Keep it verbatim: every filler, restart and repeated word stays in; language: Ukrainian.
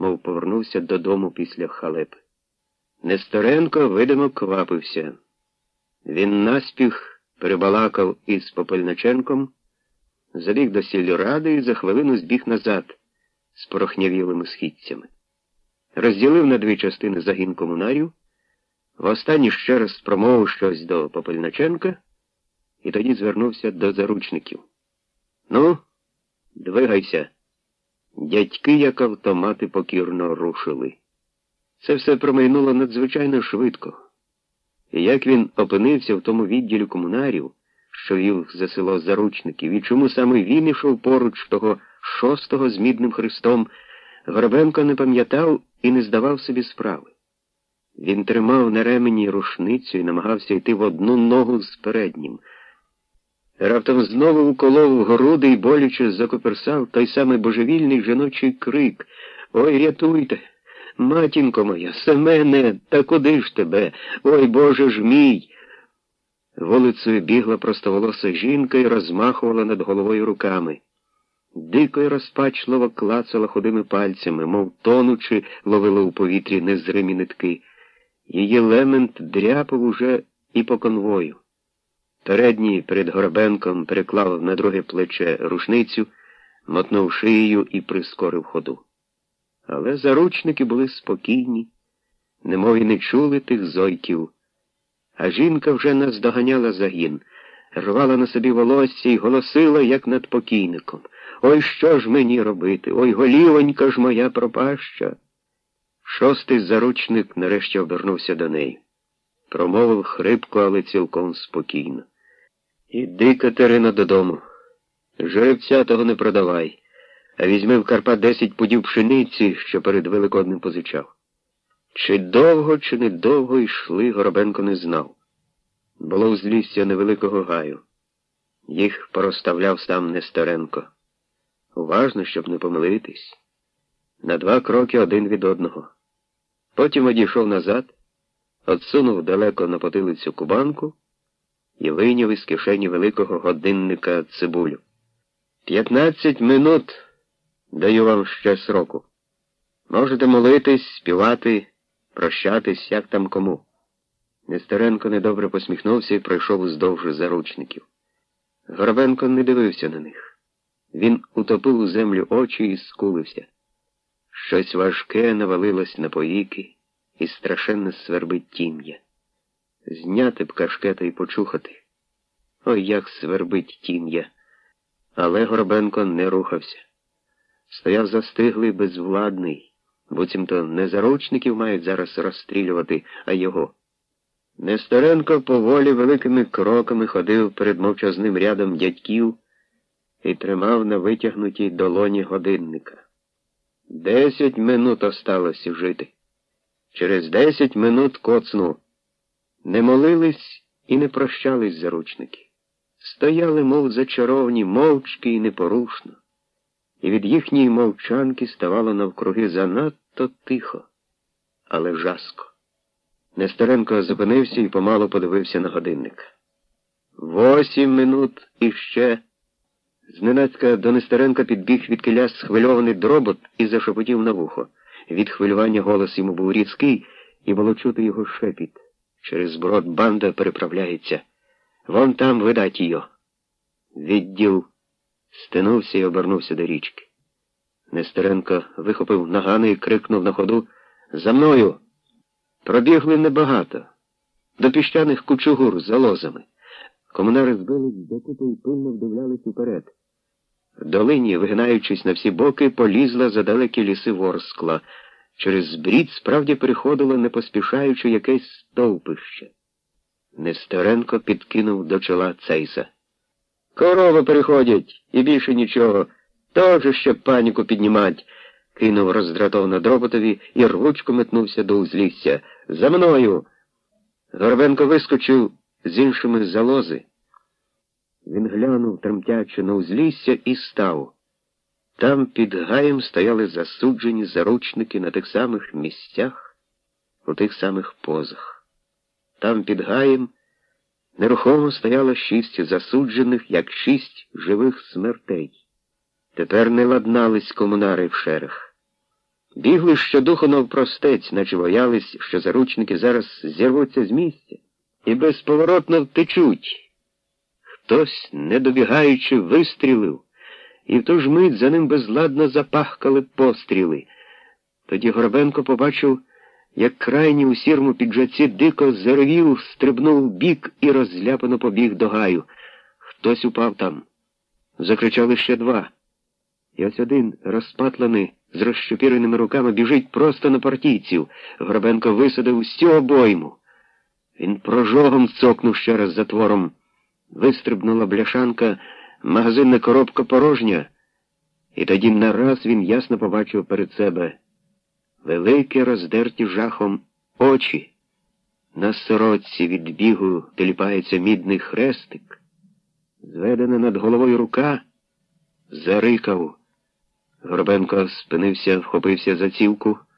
мов повернувся додому після халепи. Несторенко, видимо, квапився. Він наспіх перебалакав із Попельниченком, забіг до сільради і за хвилину збіг назад з порохнявілими східцями. Розділив на дві частини загін комунарів, востаннє ще раз промовив щось до Попельниченка і тоді звернувся до заручників. «Ну, двигайся!» Дядьки, як автомати, покірно рушили. Це все промайнуло надзвичайно швидко. І як він опинився в тому відділі комунарів, що вів за село заручників, і чому саме він ішов поруч того шостого з мідним хрестом, Горобенко не пам'ятав і не здавав собі справи. Він тримав на ремені рушницю і намагався йти в одну ногу з переднім. Раптом знову уколов груди і боляче закоперсав той самий божевільний жіночий крик: «Ой, рятуйте! Матінко моя, Семене, та куди ж тебе? Ой, Боже ж мій!» Вулицею бігла простоволоса жінка і розмахувала над головою руками. Дико й розпачливо клацала худими пальцями, мов тонучи, ловила у повітрі незримі нитки. Її лемент дряпав уже і по конвою. Передній перед Горобенком переклав на друге плече рушницю, мотнув шиєю і прискорив ходу. Але заручники були спокійні, немов і не чули тих зойків. А жінка вже наздоганяла загін, рвала на собі волосся і голосила, як над покійником: «Ой, що ж мені робити? Ой, голівонька ж моя пропаща!» Шостий заручник нарешті обернувся до неї. Промовив хрипко, але цілком спокійно: «Іди, Катерино, додому. Жеребця того не продавай, а візьми в Карпа десять пудів пшениці, що перед Великоднем позичав». Чи довго, чи недовго йшли, Горобенко не знав. Було узлісся невеликого гаю. Їх порозставляв сам Несторенко. Уважно, щоб не помилитись. На два кроки один від одного. Потім одійшов назад, отсунув далеко на потилицю кубанку і вийняв із кишені великого годинника цибулю. «П'ятнадцять минут даю вам ще сроку. Можете молитись, співати, прощатись, як там кому». Несторенко недобре посміхнувся і пройшов уздовж заручників. Горобенко не дивився на них. Він утопив у землю очі і скулився. Щось важке навалилось на повіки і страшенно свербить тім'я. Зняти б кашкета і почухати. Ой, як свербить тім'я. Але Горобенко не рухався. Стояв застиглий, безвладний, буцімто не заручників мають зараз розстрілювати, а його. Несторенко поволі великими кроками ходив перед мовчазним рядом дядьків і тримав на витягнутій долоні годинника. Десять минут осталось жити. Через десять минут коцну. Не молились і не прощались заручники. Стояли, мов зачаровані, мовчки і непорушно. І від їхньої мовчанки ставало навкруги занадто тихо, але жаско. Несторенко зупинився і помало подивився на годинник. Восім минут іще. Зненацька до Несторенка підбіг відкиля схвильований Дробот і зашепотів на вухо. Від хвилювання голос йому був різкий, і було чути його шепіт. Через зброд банда переправляється. Вон там видать її. Відділ стинувся і обернувся до річки. Несторенко вихопив нагани і крикнув на ходу: «За мною!» Пробігли небагато. До піщаних кучугур з залозами. Комунари збились докупи і пильно вдивлялись уперед. В долині, вигинаючись на всі боки, полізла за далекі ліси Ворскла. Через збрід справді переходило, не поспішаючи, якесь стовпище. Несторенко підкинув до чола цейса. «Корови переходять, і більше нічого. Тоже ще паніку піднімать!» Кинув роздратовано Дроботові і рвучко метнувся до узлісся. «За мною!» Горобенко вискочив з іншими залози. Він глянув тремтячи на узлісся і став. Там під гаєм стояли засуджені заручники на тих самих місцях, у тих самих позах. Там під гаєм нерухомо стояло шість засуджених, як шість живих смертей. Тепер не ладнались комунари в шерех. Бігли щодуху навпростець, наче боялись, що заручники зараз зірвуться з місця і безповоротно втечуть. Хтось, не добігаючи, вистрілив, і в ту ж мить за ним безладно запахкали постріли. Тоді Горбенко побачив, як крайній у сірому піджаці дико заревів, стрибнув в бік і розляпано побіг до гаю. Хтось упав там. Закричали ще два. І ось один, розпатлений, з розщепіреними руками, біжить просто на партійців. Горбенко висадив всю обойму. Він прожогом цокнув ще раз затвором. Вистрибнула бляшанка, магазинна коробка порожня. І тоді нараз він ясно побачив перед себе великі, роздерті жахом очі. На сорочці від бігу теліпається мідний хрестик. Зведена над головою рука зарикав. Горбенко спинився, вхопився за цівку.